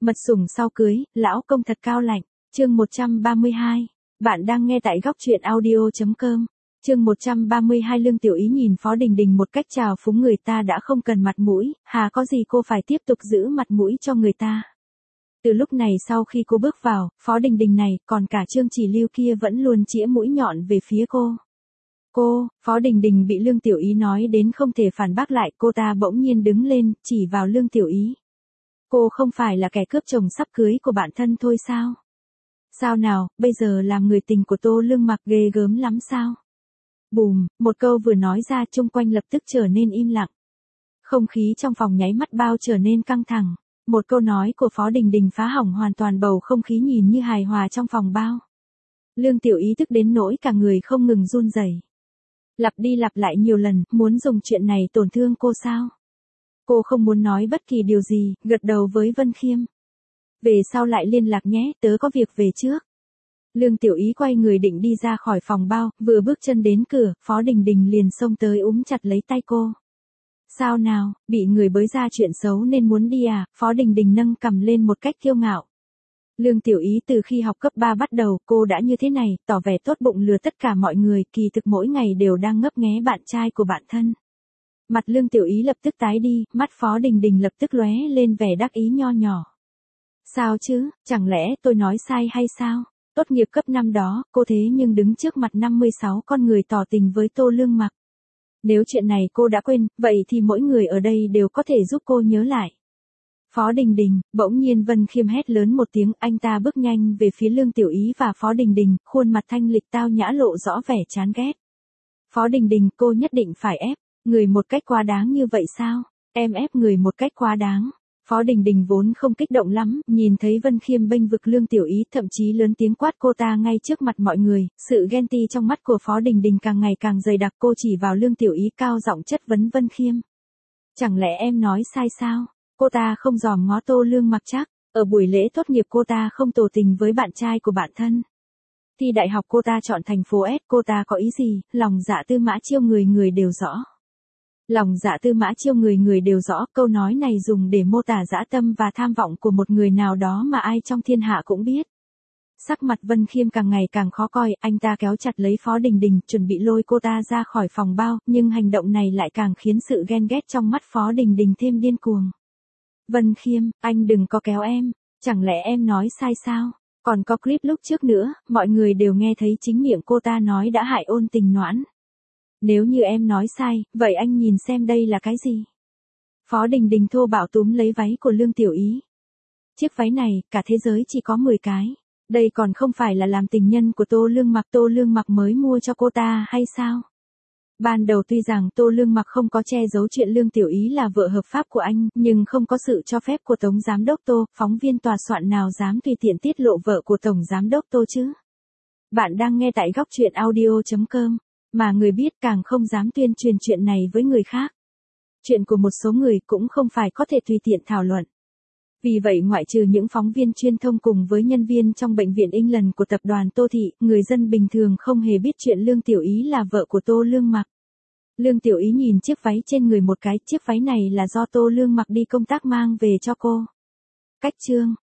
Mật sủng sau cưới, lão công thật cao lạnh. Chương 132. Bạn đang nghe tại góc truyện audio.com. Chương 132 Lương Tiểu Ý nhìn Phó Đình Đình một cách trào phúng người ta đã không cần mặt mũi, hà có gì cô phải tiếp tục giữ mặt mũi cho người ta. Từ lúc này sau khi cô bước vào, Phó Đình Đình này, còn cả Trương Chỉ Lưu kia vẫn luôn chĩa mũi nhọn về phía cô. Phó Đình Đình bị Lương Tiểu Ý nói đến không thể phản bác lại, cô ta bỗng nhiên đứng lên, chỉ vào Lương Tiểu Ý. Cô không phải là kẻ cướp chồng sắp cưới của bạn thân thôi sao? Sao nào, bây giờ làm người tình của Tô Lương Mặc ghê gớm lắm sao? Bùm, một câu vừa nói ra chung quanh lập tức trở nên im lặng. Không khí trong phòng nháy mắt bao trở nên căng thẳng. Một câu nói của Phó Đình Đình phá hỏng hoàn toàn bầu không khí nhìn như hài hòa trong phòng bao. Lương Tiểu Ý tức đến nỗi cả người không ngừng run rẩy. Lặp đi lặp lại nhiều lần, muốn dùng chuyện này tổn thương cô sao? Cô không muốn nói bất kỳ điều gì, gật đầu với Vân Khiêm. Về sau lại liên lạc nhé, tớ có việc về trước. Lương Tiểu Ý quay người định đi ra khỏi phòng bao, vừa bước chân đến cửa, Phó Đình Đình liền xông tới úm chặt lấy tay cô. Sao nào, bị người bới ra chuyện xấu nên muốn đi à? Phó Đình Đình nâng cằm lên một cách kiêu ngạo. Lương Tiểu Ý từ khi học cấp 3 bắt đầu, cô đã như thế này, tỏ vẻ tốt bụng lừa tất cả mọi người, kỳ thực mỗi ngày đều đang ngấp nghé bạn trai của bạn thân. Mặt Lương Tiểu Ý lập tức tái đi, mắt Phó Đình Đình lập tức lóe lên vẻ đắc ý nho nhỏ. Sao chứ, chẳng lẽ tôi nói sai hay sao? Tốt nghiệp cấp 5 đó, cô thế nhưng đứng trước mặt 56 con người tỏ tình với Tô Lương Mặc. Nếu chuyện này cô đã quên, vậy thì mỗi người ở đây đều có thể giúp cô nhớ lại. Phó Đình Đình, bỗng nhiên Vân Khiêm hét lớn một tiếng, anh ta bước nhanh về phía Lương Tiểu Ý và Phó Đình Đình, khuôn mặt thanh lịch tao nhã lộ rõ vẻ chán ghét. Phó Đình Đình, cô nhất định phải ép người một cách quá đáng như vậy sao? Em ép người một cách quá đáng. Phó Đình Đình vốn không kích động lắm, nhìn thấy Vân Khiêm bênh vực Lương Tiểu Ý, thậm chí lớn tiếng quát cô ta ngay trước mặt mọi người, sự ghen tị trong mắt của Phó Đình Đình càng ngày càng dày đặc, cô chỉ vào Lương Tiểu Ý cao giọng chất vấn Vân Khiêm. Chẳng lẽ em nói sai sao? Cô ta không dòm ngó Tô Lương Mặc chắc, ở buổi lễ tốt nghiệp cô ta không tỏ tình với bạn trai của bạn thân. Thi đại học cô ta chọn thành phố S, cô ta có ý gì? Lòng dạ Tư Mã Chiêu người người đều rõ. Lòng dạ Tư Mã Chiêu người người đều rõ, câu nói này dùng để mô tả dã tâm và tham vọng của một người nào đó mà ai trong thiên hạ cũng biết. Sắc mặt Vân Khiêm càng ngày càng khó coi, anh ta kéo chặt lấy Phó Đình Đình, chuẩn bị lôi cô ta ra khỏi phòng bao, nhưng hành động này lại càng khiến sự ghen ghét trong mắt Phó Đình Đình thêm điên cuồng. Vân Khiêm, anh đừng có kéo em, chẳng lẽ em nói sai sao? Còn có clip lúc trước nữa, mọi người đều nghe thấy chính miệng cô ta nói đã hại Ôn Tình Noãn. Nếu như em nói sai, vậy anh nhìn xem đây là cái gì? Phó Đình Đình thô bạo túm lấy váy của Lương Tiểu Ý. Chiếc váy này, cả thế giới chỉ có 10 cái. Đây còn không phải là làm tình nhân của Tô Lương Mặc mới mua cho cô ta hay sao? Ban đầu tuy rằng Tô Lương Mặc không có che giấu chuyện Lương Tiểu Ý là vợ hợp pháp của anh, nhưng không có sự cho phép của Tổng Giám đốc Tô, phóng viên tòa soạn nào dám tùy tiện tiết lộ vợ của Tổng Giám đốc Tô chứ? Bạn đang nghe tại góc truyện audio.com. Mà người biết càng không dám tuyên truyền chuyện này với người khác. Chuyện của một số người cũng không phải có thể tùy tiện thảo luận. Vì vậy ngoại trừ những phóng viên truyền thông cùng với nhân viên trong bệnh viện England của tập đoàn Tô Thị, người dân bình thường không hề biết chuyện Lương Tiểu Ý là vợ của Tô Lương Mặc. Lương Tiểu Ý nhìn chiếc váy trên người một cái, chiếc váy này là do Tô Lương Mặc đi công tác mang về cho cô. Cách chương,